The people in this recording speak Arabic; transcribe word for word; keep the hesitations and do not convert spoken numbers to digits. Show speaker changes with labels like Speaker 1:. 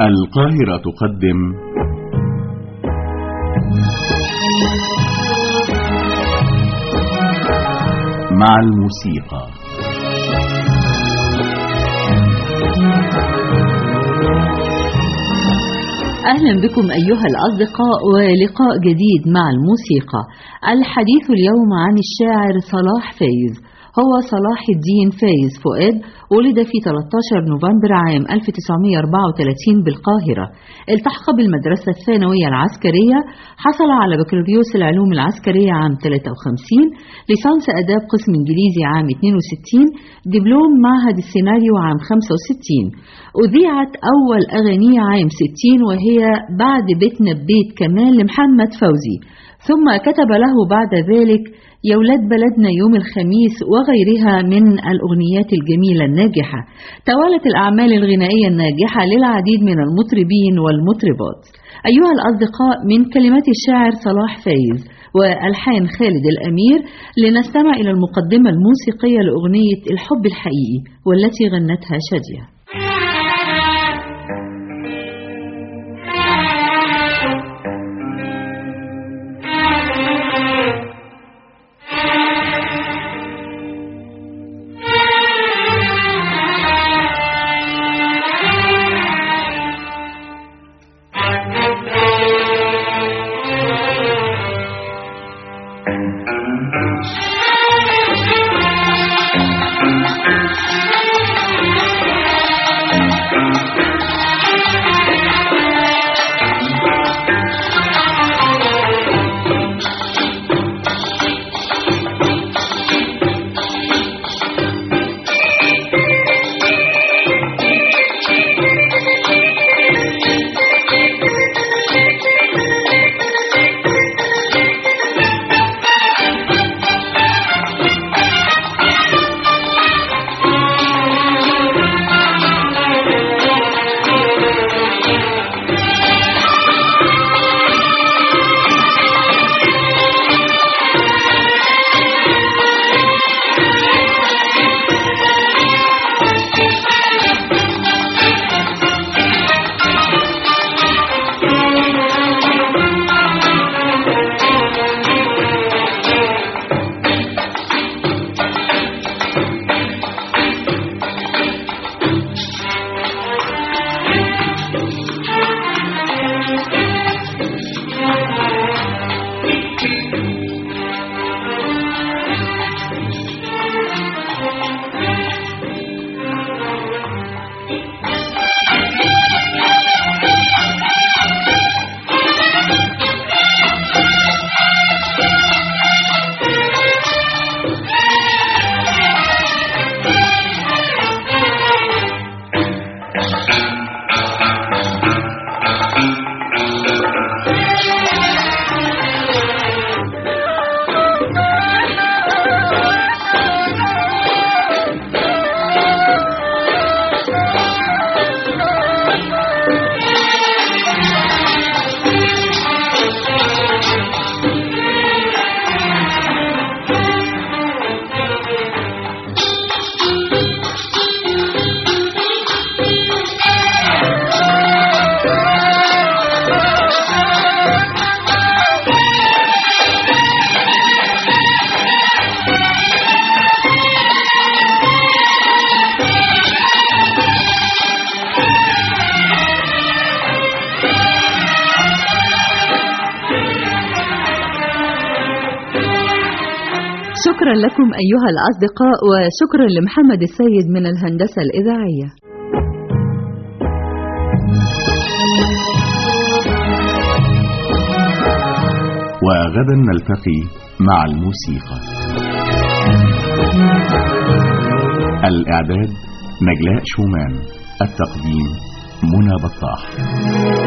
Speaker 1: القاهرة تقدم مع الموسيقى.
Speaker 2: أهلا بكم أيها الأصدقاء ولقاء جديد مع الموسيقى. الحديث اليوم عن الشاعر صلاح فايز. هو صلاح الدين فايز فؤاد، ولد في ثلاثة عشر نوفمبر عام ألف وتسعمائة وأربعة وثلاثين بالقاهرة. التحق بالمدرسة الثانوية العسكرية، حصل على بكالوريوس العلوم العسكرية عام ثلاثة وخمسين، ليسانس آداب قسم إنجليزي عام اثنين وستين، دبلوم معهد السيناريو عام خمسة وستين. أذيعت أول أغانيه عام ستين وهي بعد بيتنا ببيت كمان لمحمد فوزي، ثم كتب له بعد ذلك يا ولاد بلدنا يوم الخميس وغيرها من الأغنيات الجميلة الناجحة. توالت الأعمال الغنائية الناجحة للعديد من المطربين والمطربات. أيها الأصدقاء، من كلمات الشاعر صلاح فايز وألحان خالد الأمير لنستمع إلى المقدمة الموسيقية لأغنية الحب الحقيقي والتي غنتها شادية. شكرا لكم أيها الأصدقاء، وشكرا لمحمد السيد من الهندسة الإذاعية.
Speaker 1: وغدا نلتقي مع الموسيقى. الإعداد نجلاء شومان، التقديم منى بطاح.